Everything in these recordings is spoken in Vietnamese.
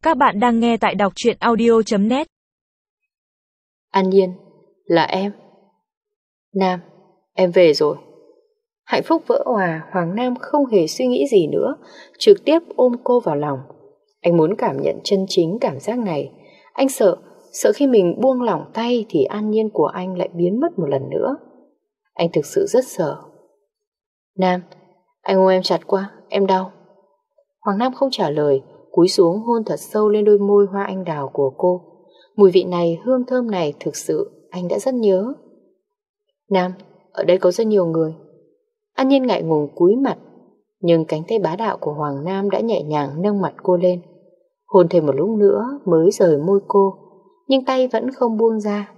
Các bạn đang nghe tại đọc truyện audio.net. An Nhiên, là em. Nam, em về rồi. Hạnh phúc vỡ òa, Hoàng Nam không hề suy nghĩ gì nữa, trực tiếp ôm cô vào lòng. Anh muốn cảm nhận chân chính cảm giác này. Anh sợ khi mình buông lỏng tay thì An Nhiên của anh lại biến mất một lần nữa. Anh thực sự rất sợ. Nam, anh ôm em chặt quá, em đau. Hoàng Nam không trả lời, cúi xuống hôn thật sâu lên đôi môi hoa anh đào của cô. Mùi vị này, hương thơm này thực sự anh đã rất nhớ. Nam, ở đây có rất nhiều người. An Nhiên ngại ngùng cúi mặt, nhưng cánh tay bá đạo của Hoàng Nam đã nhẹ nhàng nâng mặt cô lên. Hôn thêm một lúc nữa mới rời môi cô, nhưng tay vẫn không buông ra.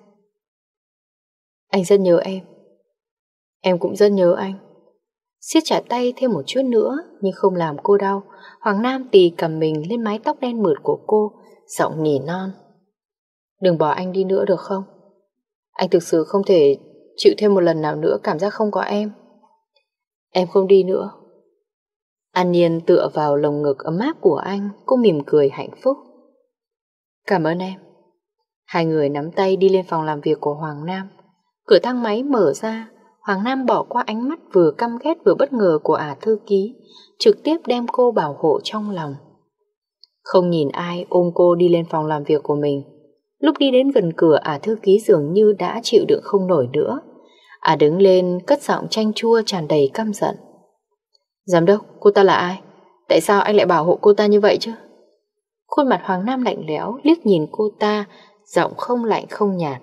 Anh rất nhớ em. Em cũng rất nhớ anh. Siết chặt tay thêm một chút nữa, nhưng không làm cô đau. Hoàng Nam tì cầm mình lên mái tóc đen mượt của cô, giọng nỉ non. Đừng bỏ anh đi nữa được không? Anh thực sự không thể chịu thêm một lần nào nữa cảm giác không có em. Em không đi nữa. An Nhiên tựa vào lồng ngực ấm áp của anh, cô mỉm cười hạnh phúc. Cảm ơn em. Hai người nắm tay đi lên phòng làm việc của Hoàng Nam. Cửa thang máy mở ra, Hoàng Nam bỏ qua ánh mắt vừa căm ghét vừa bất ngờ của ả thư ký, trực tiếp đem cô bảo hộ trong lòng. Không nhìn ai, ôm cô đi lên phòng làm việc của mình. Lúc đi đến gần cửa, ả thư ký dường như đã chịu đựng không nổi nữa. Ả đứng lên cất giọng chanh chua tràn đầy căm giận. Giám đốc, cô ta là ai? Tại sao anh lại bảo hộ cô ta như vậy chứ? Khuôn mặt Hoàng Nam lạnh lẽo liếc nhìn cô ta, giọng không lạnh không nhạt.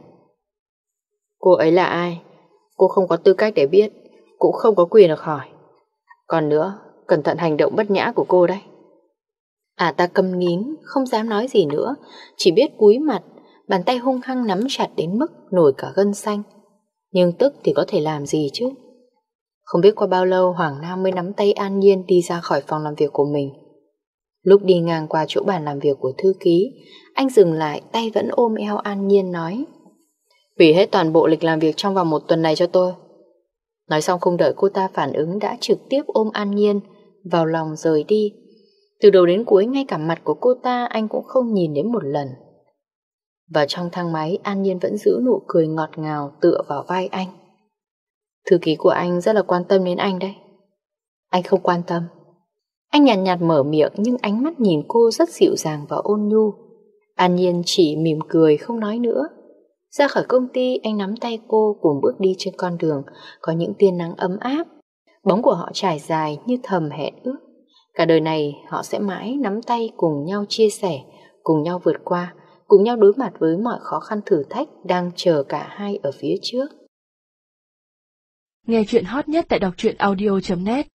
Cô ấy là ai? Cô không có tư cách để biết, cũng không có quyền được hỏi. Còn nữa, cẩn thận hành động bất nhã của cô đấy. Ta câm nín, không dám nói gì nữa, chỉ biết cúi mặt, bàn tay hung hăng nắm chặt đến mức nổi cả gân xanh. Nhưng tức thì có thể làm gì chứ? Không biết qua bao lâu Hoàng Nam mới nắm tay An Nhiên đi ra khỏi phòng làm việc của mình. Lúc đi ngang qua chỗ bàn làm việc của thư ký, anh dừng lại, tay vẫn ôm eo An Nhiên nói: hủy hết toàn bộ lịch làm việc trong vòng 1 tuần này cho tôi. Nói xong không đợi cô ta phản ứng đã trực tiếp ôm An Nhiên vào lòng rời đi. Từ đầu đến cuối ngay cả mặt của cô ta anh cũng không nhìn đến một lần. Và trong thang máy, An Nhiên vẫn giữ nụ cười ngọt ngào tựa vào vai anh. Thư ký của anh rất là quan tâm đến anh đấy. Anh không quan tâm. Anh nhàn nhạt mở miệng nhưng ánh mắt nhìn cô rất dịu dàng và ôn nhu. An Nhiên chỉ mỉm cười không nói nữa. Ra khỏi công ty, anh nắm tay cô cùng bước đi trên con đường có những tia nắng ấm áp. Bóng của họ trải dài như thầm hẹn ước. Cả đời này họ sẽ mãi nắm tay cùng nhau chia sẻ, cùng nhau vượt qua, cùng nhau đối mặt với mọi khó khăn thử thách đang chờ cả hai ở phía trước. Nghe chuyện hot nhất tại đọc truyện audio.net.